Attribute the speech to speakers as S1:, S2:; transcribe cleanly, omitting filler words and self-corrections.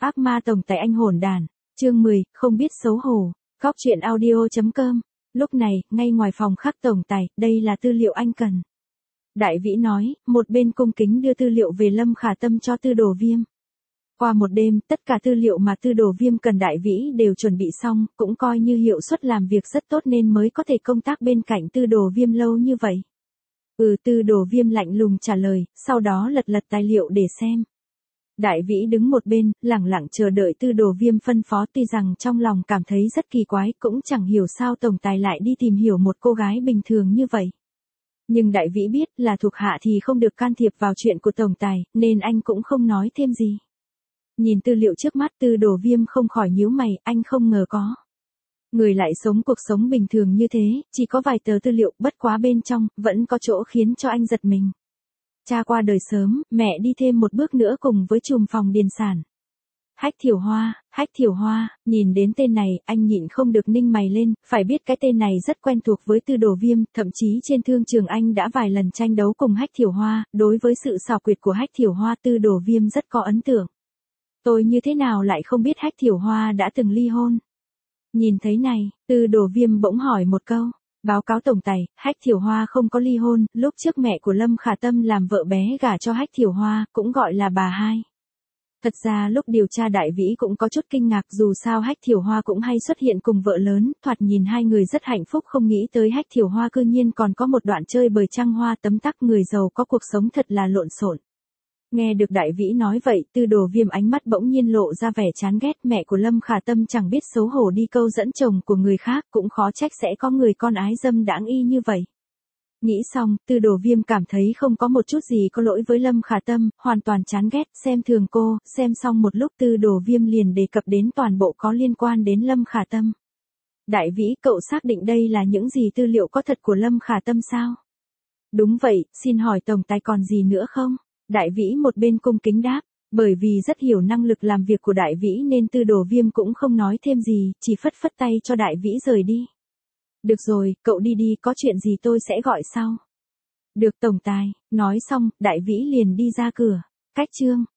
S1: Ác ma tổng tài anh hỗn đàn. Chương 10, không biết xấu hổ. Góc truyện audio.com. Lúc này, ngay ngoài phòng khắc tổng tài, đây là tư liệu anh cần. Đại vĩ nói, một bên cung kính đưa tư liệu về Lâm Khả Tâm cho Tư Đồ Viêm. Qua một đêm, tất cả tư liệu mà Tư Đồ Viêm cần đại vĩ đều chuẩn bị xong, cũng coi như hiệu suất làm việc rất tốt nên mới có thể công tác bên cạnh Tư Đồ Viêm lâu như vậy. Tư Đồ Viêm lạnh lùng trả lời, sau đó lật tài liệu để xem. Đại vĩ đứng một bên, lẳng lặng chờ đợi Tư Đồ Viêm phân phó, tuy rằng trong lòng cảm thấy rất kỳ quái, cũng chẳng hiểu sao tổng tài lại đi tìm hiểu một cô gái bình thường như vậy. Nhưng đại vĩ biết là thuộc hạ thì không được can thiệp vào chuyện của tổng tài, nên anh cũng không nói thêm gì. Nhìn tư liệu trước mắt, Tư Đồ Viêm không khỏi nhíu mày, anh không ngờ có người lại sống cuộc sống bình thường như thế, chỉ có vài tờ tư liệu, bất quá bên trong vẫn có chỗ khiến cho anh giật mình. Cha qua đời sớm, mẹ đi thêm một bước nữa cùng với trùm phòng điền sản. Hách Thiểu Hoa, nhìn đến tên này, anh nhịn không được ninh mày lên, phải biết cái tên này rất quen thuộc với Tư Đồ Viêm, thậm chí trên thương trường anh đã vài lần tranh đấu cùng Hách Thiểu Hoa, đối với sự xảo quyệt của Hách Thiểu Hoa Tư Đồ Viêm rất có ấn tượng. Tôi như thế nào lại không biết Hách Thiểu Hoa đã từng ly hôn? Nhìn thấy này, Tư Đồ Viêm bỗng hỏi một câu. Báo cáo tổng tài, Hách Thiểu Hoa không có ly hôn, lúc trước mẹ của Lâm Khả Tâm làm vợ bé gả cho Hách Thiểu Hoa, cũng gọi là bà hai. Thật ra lúc điều tra đại vĩ cũng có chút kinh ngạc, dù sao Hách Thiểu Hoa cũng hay xuất hiện cùng vợ lớn, thoạt nhìn hai người rất hạnh phúc, không nghĩ tới Hách Thiểu Hoa cư nhiên còn có một đoạn chơi bời trăng hoa tấm tắc, người giàu có cuộc sống thật là lộn xộn. Nghe được đại vĩ nói vậy, Tư Đồ Viêm ánh mắt bỗng nhiên lộ ra vẻ chán ghét, mẹ của Lâm Khả Tâm chẳng biết xấu hổ đi câu dẫn chồng của người khác, cũng khó trách sẽ có người con ái dâm đãng y như vậy. Nghĩ xong, Tư Đồ Viêm cảm thấy không có một chút gì có lỗi với Lâm Khả Tâm, hoàn toàn chán ghét, xem thường cô, xem xong một lúc Tư Đồ Viêm liền đề cập đến toàn bộ có liên quan đến Lâm Khả Tâm. Đại vĩ, cậu xác định đây là những gì tư liệu có thật của Lâm Khả Tâm sao? Đúng vậy, xin hỏi tổng tài còn gì nữa không? Đại vĩ một bên cung kính đáp, bởi vì rất hiểu năng lực làm việc của đại vĩ nên Tư Đồ Viêm cũng không nói thêm gì, chỉ phất phất tay cho đại vĩ rời đi. Được rồi, cậu đi đi, có chuyện gì tôi sẽ gọi sau. Được tổng tài, nói xong, đại vĩ liền đi ra cửa. Cách chương